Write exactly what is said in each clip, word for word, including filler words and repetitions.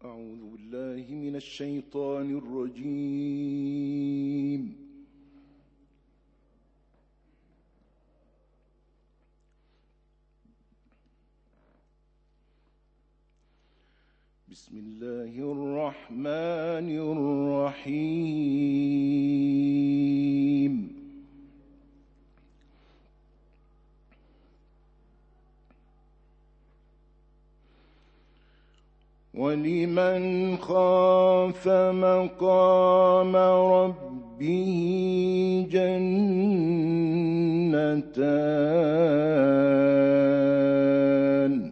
أعوذ بالله من الشيطان الرجيم. بسم الله الرحمن الرحيم. ولمن خاف مقام ربه جنتان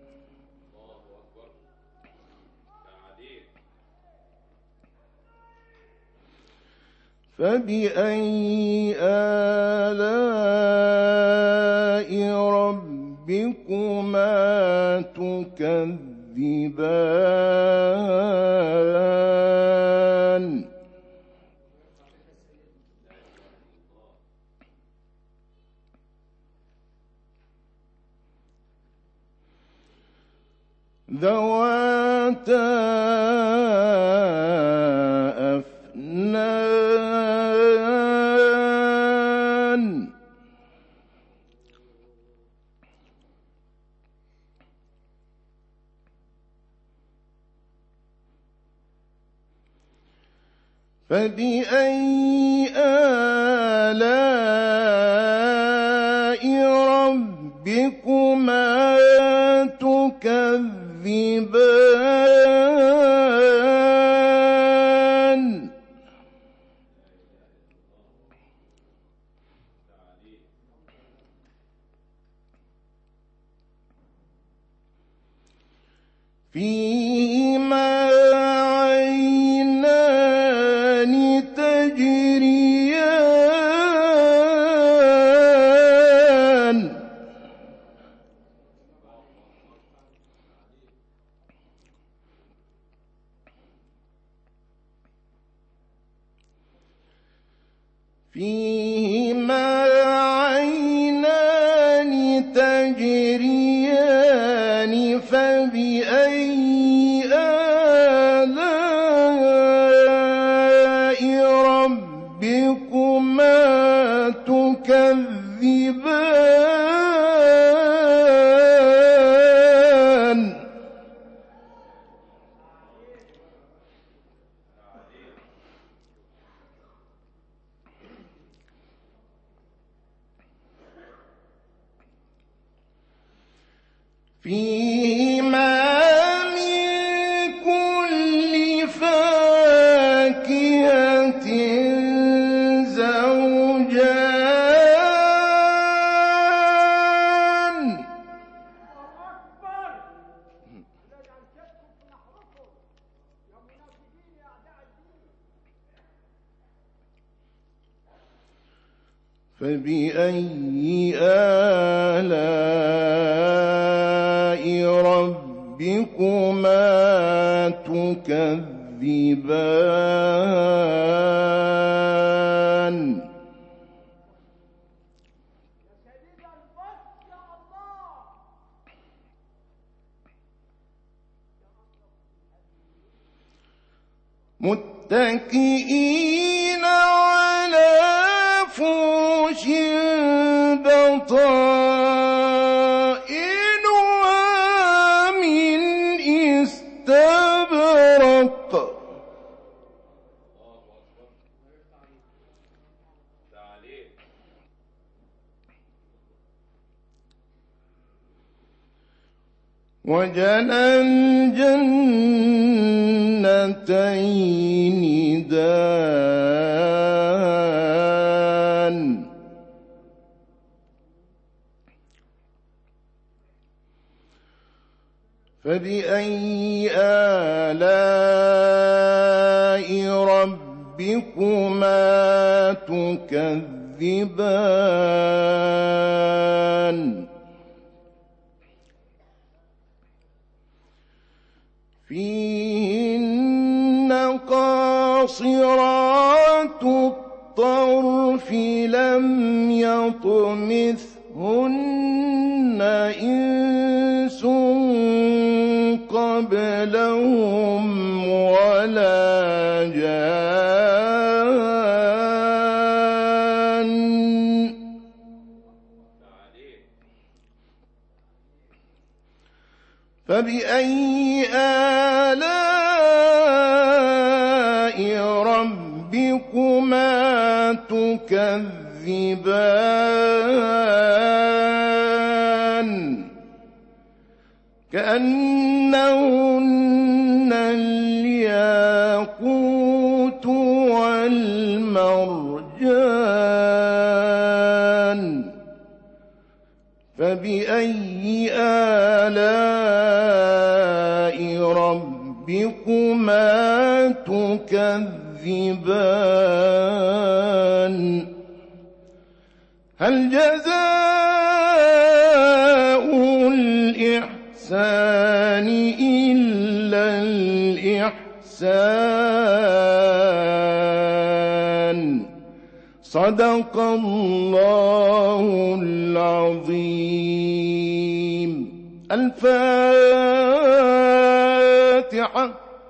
فبأي آلاء ربكما تكذبان ذواتا أفنان فبأي آلاء ربكما تكذبان فيهما عينان تجريان فيهما عينان تجريان فبأي آلاء ربكما تكذبان فيهما من كل فاكهة زوجان فبأي آلاء ربكما تكذبان متكئين على فرش بطائنها من استبرق وجنى الجنتين دان فبأي آلاء ربكما تكذبان فيهن قاصرات الطرف لم يطمثهن إنس قبلهم قبلهم ولا جان فبأي آلاء ربكما تكذبان كأنهن الياقوت والمرجان فبأي آلاء ربكما تكذبان هل جزاء الإحسان إلا الإحسان صدق الله العظيم. الفاتحة.